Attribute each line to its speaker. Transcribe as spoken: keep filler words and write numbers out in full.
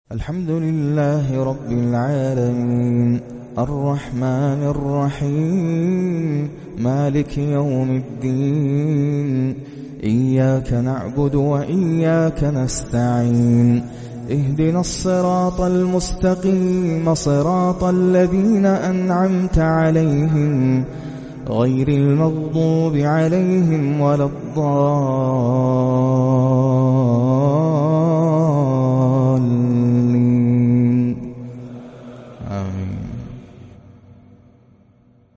Speaker 1: الحمد لله رب العالمين الرحمن الرحيم مالك يوم الدين إياك نعبد وإياك نستعين اهدنا الصراط المستقيم صراط الذين أنعمت عليهم غير المغضوب عليهم ولا الضالين